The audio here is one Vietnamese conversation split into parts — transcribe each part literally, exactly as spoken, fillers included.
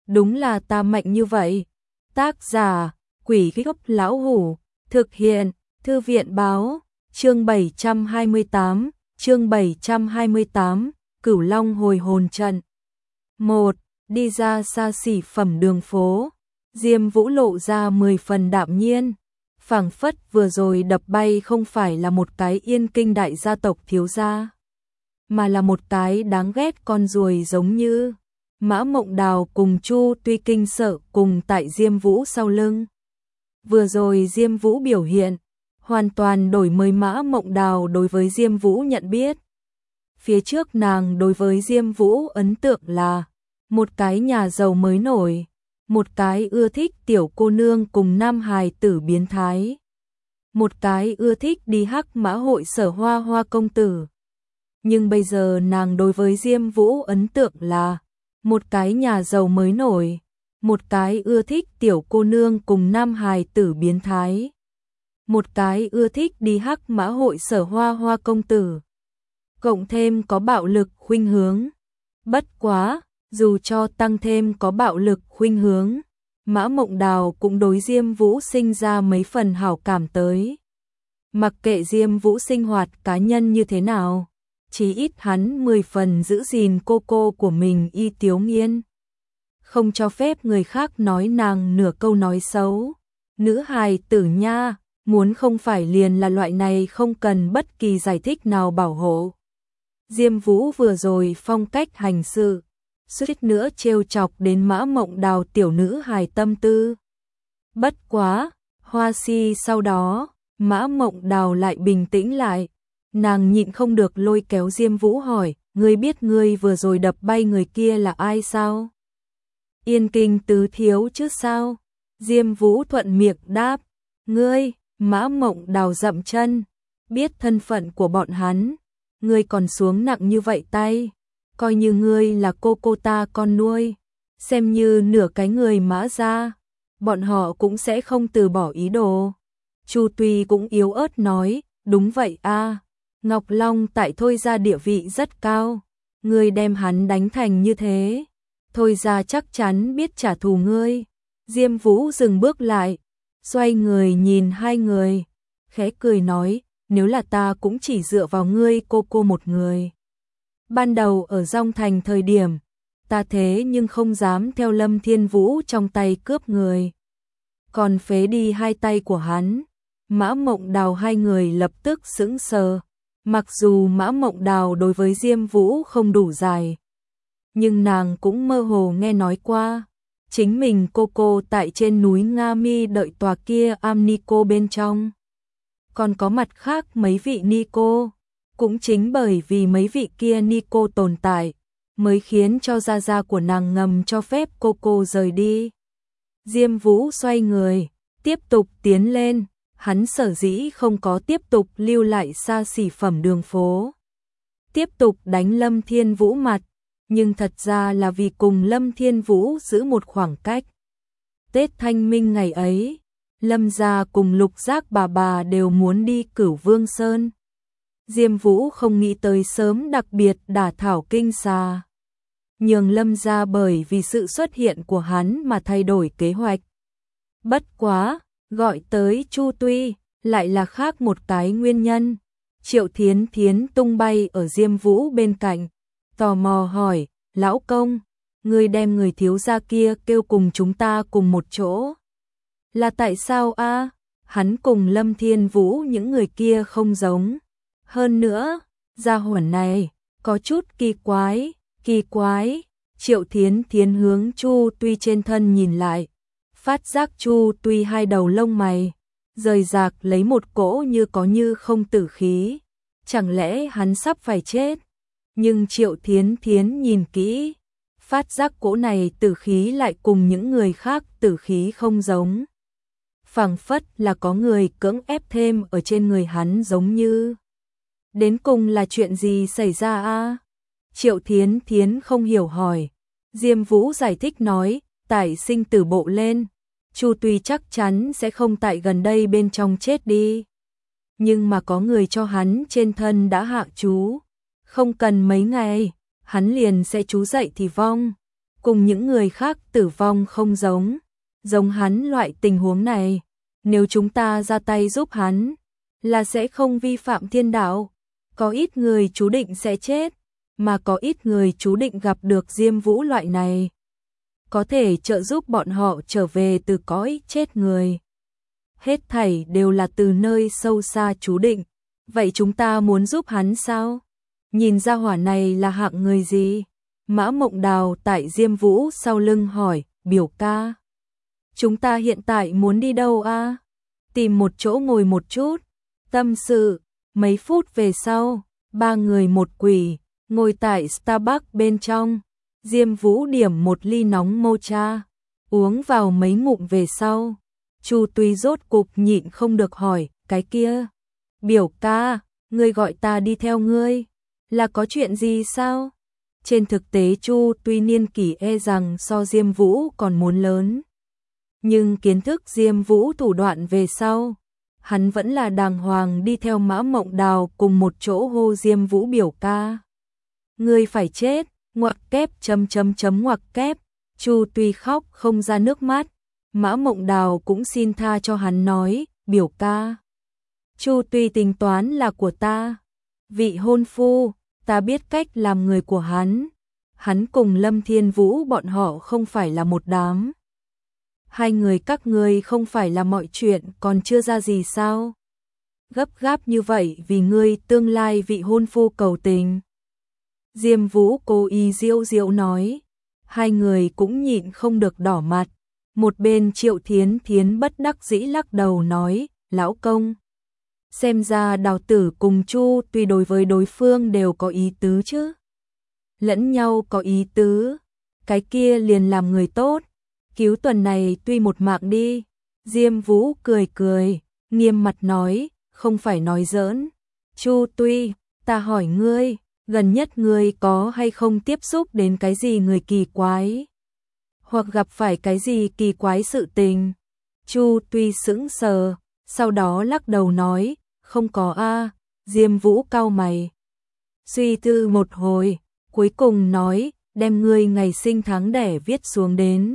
đúng là ta mạnh như vậy. Tác giả, Quỷ Gốc Lão Hủ, thực hiện, Thư viện Báo, chương bảy trăm hai mươi tám, chương bảy trăm hai mươi tám, Cửu Long hồi hồn trận. một. Đi ra xa xỉ phẩm đường phố, Diêm Vũ lộ ra mười phần đạm nhiên, phảng phất vừa rồi đập bay không phải là một cái Yên Kinh đại gia tộc thiếu gia, mà là một cái đáng ghét con ruồi giống như Mã Mộng Đào cùng Chu Tuy kinh sợ cùng tại Diêm Vũ sau lưng. Vừa rồi Diêm Vũ biểu hiện hoàn toàn đổi mới Mã Mộng Đào đối với Diêm Vũ nhận biết. Phía trước nàng đối với Diêm Vũ ấn tượng là một cái nhà giàu mới nổi, một cái ưa thích tiểu cô nương cùng nam hài tử biến thái, một cái ưa thích đi hắc mã hội Sở Hoa Hoa công tử. Nhưng bây giờ nàng đối với Diêm Vũ ấn tượng là một cái nhà giàu mới nổi, một cái ưa thích tiểu cô nương cùng nam hài tử biến thái, một cái ưa thích đi hắc mã hội Sở Hoa Hoa công tử, cộng thêm có bạo lực khuynh hướng. Bất quá, dù cho tăng thêm có bạo lực khuynh hướng, Mã Mộng Đào cũng đối Diêm Vũ sinh ra mấy phần hảo cảm tới. Mặc kệ Diêm Vũ sinh hoạt cá nhân như thế nào, chí ít hắn mười phần giữ gìn cô cô của mình Y Tiếu Nghiên, không cho phép người khác nói nàng nửa câu nói xấu. Nữ hài tử nha, muốn không phải liền là loại này không cần bất kỳ giải thích nào bảo hộ. Diêm Vũ vừa rồi phong cách hành sự, suýt nữa trêu chọc đến Mã Mộng Đào tiểu nữ hài tâm tư. Bất quá, Hoa Si sau đó, Mã Mộng Đào lại bình tĩnh lại, nàng nhịn không được lôi kéo Diêm Vũ hỏi, ngươi biết ngươi vừa rồi đập bay người kia là ai sao? Yên Kinh tứ thiếu chứ sao? Diêm Vũ thuận miệng đáp, ngươi. Mã Mộng Đào dậm chân, biết thân phận của bọn hắn, ngươi còn xuống nặng như vậy tay, coi như ngươi là cô cô ta con nuôi, xem như nửa cái người Mã gia, bọn họ cũng sẽ không từ bỏ ý đồ. Chu Tuy cũng yếu ớt nói, đúng vậy a, Ngọc Long tại Thôi gia địa vị rất cao, ngươi đem hắn đánh thành như thế, Thôi gia chắc chắn biết trả thù ngươi. Diêm Vũ dừng bước lại, xoay người nhìn hai người, khẽ cười nói, nếu là ta cũng chỉ dựa vào ngươi cô cô một người. Ban đầu ở Dong Thành thời điểm, ta thế nhưng không dám theo Lâm Thiên Vũ trong tay cướp người, còn phế đi hai tay của hắn. Mã Mộng Đào hai người lập tức sững sờ, mặc dù Mã Mộng Đào đối với Diêm Vũ không đủ dài, nhưng nàng cũng mơ hồ nghe nói qua. Chính mình cô cô tại trên núi Nga Mi đợi tòa kia am ni cô bên trong. Còn có mặt khác mấy vị ni cô. Cũng chính bởi vì mấy vị kia ni cô tồn tại, mới khiến cho gia gia của nàng ngầm cho phép cô cô rời đi. Diêm Vũ xoay người, tiếp tục tiến lên. Hắn sở dĩ không có tiếp tục lưu lại xa xỉ phẩm đường phố, tiếp tục đánh Lâm Thiên Vũ mặt, nhưng thật ra là vì cùng Lâm Thiên Vũ giữ một khoảng cách. Tết Thanh Minh ngày ấy, Lâm gia cùng Lục Giác bà bà đều muốn đi Cửu Vương Sơn. Diêm Vũ không nghĩ tới sớm đặc biệt đả thảo kinh xà, nhường Lâm gia bởi vì sự xuất hiện của hắn mà thay đổi kế hoạch. Bất quá, gọi tới Chu Tuy, lại là khác một cái nguyên nhân. Triệu Thiến Thiến tung bay ở Diêm Vũ bên cạnh, tò mò hỏi, lão công, ngươi đem người thiếu gia kia kêu cùng chúng ta cùng một chỗ. Là tại sao a? Hắn cùng Lâm Thiên Vũ những người kia không giống. Hơn nữa, gia hỏa này, có chút kỳ quái, kỳ quái. Triệu Thiến Thiến hướng Chu Tuy trên thân nhìn lại, phát giác Chu Tuy hai đầu lông mày rời rạc lấy một cỗ như có như không tử khí. Chẳng lẽ hắn sắp phải chết? Nhưng Triệu Thiến Thiến nhìn kỹ, phát giác cỗ này tử khí lại cùng những người khác tử khí không giống. Phảng phất là có người cưỡng ép thêm ở trên người hắn giống như. Đến cùng là chuyện gì xảy ra a? Triệu Thiến Thiến không hiểu hỏi. Diêm Vũ giải thích nói, tại sinh tử bộ lên, Chu Tuy chắc chắn sẽ không tại gần đây bên trong chết đi. Nhưng mà có người cho hắn trên thân đã hạ chú, không cần mấy ngày, hắn liền sẽ trú dậy thì vong. cùng những người khác tử vong không giống, giống hắn loại tình huống này, nếu chúng ta ra tay giúp hắn, là sẽ không vi phạm thiên đạo, có ít người chú định sẽ chết, mà có ít người chú định gặp được Diêm Vũ loại này, có thể trợ giúp bọn họ trở về từ cõi chết người. Hết thảy đều là từ nơi sâu xa chú định, vậy chúng ta muốn giúp hắn sao? Nhìn ra hỏa này là hạng người gì? Mã Mộng Đào tại Diêm Vũ sau lưng hỏi, biểu ca. Chúng ta hiện tại muốn đi đâu a? Tìm một chỗ ngồi một chút, tâm sự. Mấy phút về sau, ba người một quỷ, ngồi tại Starbucks bên trong. Diêm Vũ điểm một ly nóng mocha, uống vào mấy ngụm về sau. Chu Tuy rốt cục nhịn không được hỏi, cái kia. Biểu ca, ngươi gọi ta đi theo ngươi, là có chuyện gì sao? Trên thực tế Chu Tuy niên kỷ e rằng so Diêm Vũ còn muốn lớn. Nhưng kiến thức Diêm Vũ thủ đoạn về sau, hắn vẫn là đàng hoàng đi theo Mã Mộng Đào cùng một chỗ hô Diêm Vũ biểu ca. Ngươi phải chết, ngoặc kép chấm chấm chấm ngoặc kép, Chu Tuy khóc không ra nước mắt, Mã Mộng Đào cũng xin tha cho hắn nói, biểu ca. Chu Tuy tính toán là của ta, vị hôn phu, ta biết cách làm người của hắn, hắn cùng Lâm Thiên Vũ bọn họ không phải là một đám. Hai người các ngươi không phải là mọi chuyện còn chưa ra gì sao? Gấp gáp như vậy vì ngươi tương lai vị hôn phu cầu tình. Diêm Vũ cố ý diêu diêu nói, hai người cũng nhịn không được đỏ mặt. Một bên Triệu Thiến Thiến bất đắc dĩ lắc đầu nói, lão công. Xem ra Đào Tử cùng Chu Tuy đối với đối phương đều có ý tứ chứ. Lẫn nhau có ý tứ, cái kia liền làm người tốt. Cứu tuần này tuy một mạng đi. Diêm Vũ cười cười, nghiêm mặt nói, không phải nói giỡn. Chu Tuy, ta hỏi ngươi, gần nhất ngươi có hay không tiếp xúc đến cái gì người kỳ quái? Hoặc gặp phải cái gì kỳ quái sự tình? Chu Tuy sững sờ, sau đó lắc đầu nói, không có a. Diêm Vũ cau mày, suy tư một hồi, cuối cùng nói, đem ngươi ngày sinh tháng đẻ viết xuống đến.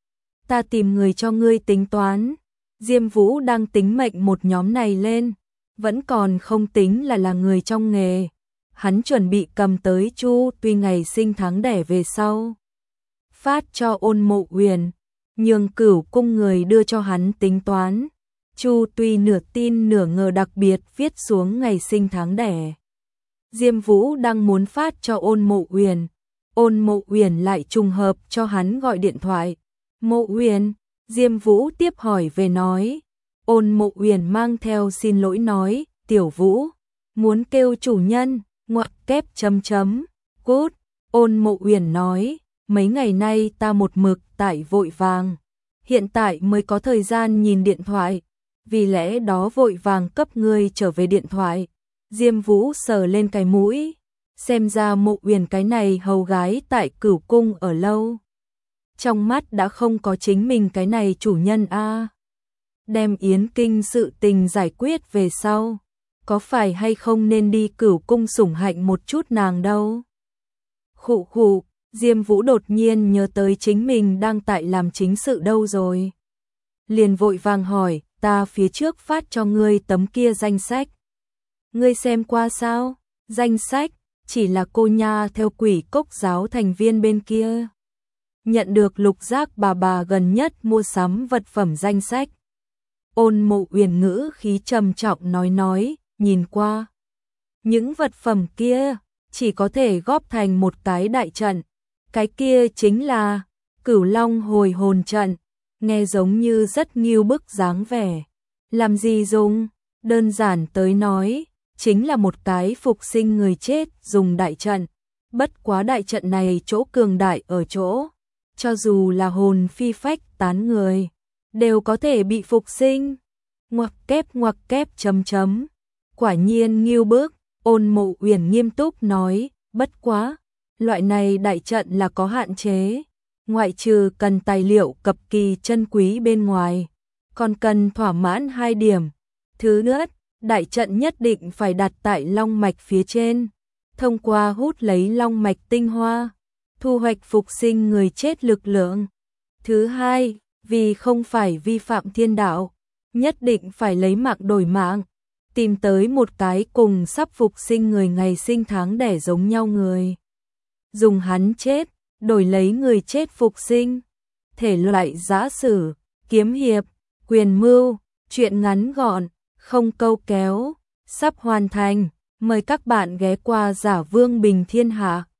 Ta tìm người cho ngươi tính toán. Diêm Vũ đang tính mệnh một nhóm này lên, vẫn còn không tính là là người trong nghề. Hắn chuẩn bị cầm tới Chu Tuy ngày sinh tháng đẻ về sau, phát cho Ôn Mộ Uyển, nhường Cửu cung người đưa cho hắn tính toán. Chu Tuy nửa tin nửa ngờ đặc biệt viết xuống ngày sinh tháng đẻ. Diêm Vũ đang muốn phát cho Ôn Mộ Uyển, Ôn Mộ Uyển lại trùng hợp cho hắn gọi điện thoại. Mộ Uyển, Diêm Vũ tiếp hỏi về nói. Ôn Mộ Uyển mang theo xin lỗi nói, Tiểu Vũ, muốn kêu chủ nhân, ngoặc kép chấm chấm, cút. Ôn Mộ Uyển nói, mấy ngày nay ta một mực tại vội vàng, hiện tại mới có thời gian nhìn điện thoại, vì lẽ đó vội vàng cấp ngươi trở về điện thoại. Diêm Vũ sờ lên cái mũi, xem ra Mộ Uyển cái này hầu gái tại Cửu cung ở lâu. Trong mắt đã không có chính mình cái này chủ nhân a. Đem Yến Kinh sự tình giải quyết về sau, có phải hay không nên đi Cửu cung sủng hạnh một chút nàng đâu? Khụ khụ, Diêm Vũ đột nhiên nhớ tới chính mình đang tại làm chính sự đâu rồi. Liền vội vàng hỏi, ta phía trước phát cho ngươi tấm kia danh sách. Ngươi xem qua sao? Danh sách, chỉ là cô nha theo Quỷ Cốc giáo thành viên bên kia. Nhận được Lục Giác bà bà gần nhất mua sắm vật phẩm danh sách. Ôn Mộ Uyển ngữ khí trầm trọng nói nói, nhìn qua. Những vật phẩm kia chỉ có thể góp thành một cái đại trận. Cái kia chính là Cửu Long hồi hồn trận. Nghe giống như rất nghiêu bức dáng vẻ. Làm gì dùng? Đơn giản tới nói, chính là một cái phục sinh người chết dùng đại trận. Bất quá đại trận này chỗ cường đại ở chỗ, cho dù là hồn phi phách tán người, đều có thể bị phục sinh. Ngoặc kép ngoặc kép chấm chấm. Quả nhiên nghiêu bức. Ôn Mộ Uyển nghiêm túc nói, bất quá, loại này đại trận là có hạn chế, ngoại trừ cần tài liệu cực kỳ chân quý bên ngoài, còn cần thỏa mãn hai điểm. Thứ nhất, đại trận nhất định phải đặt tại long mạch phía trên, thông qua hút lấy long mạch tinh hoa, thu hoạch phục sinh người chết lực lượng. Thứ hai, vì không phải vi phạm thiên đạo, nhất định phải lấy mạng đổi mạng, tìm tới một cái cùng sắp phục sinh người ngày sinh tháng đẻ giống nhau người. Dùng hắn chết, đổi lấy người chết phục sinh. Thể loại giã sử, kiếm hiệp, quyền mưu, truyện ngắn gọn, không câu kéo, sắp hoàn thành. Mời các bạn ghé qua Giả Vương Bình Thiên Hạ.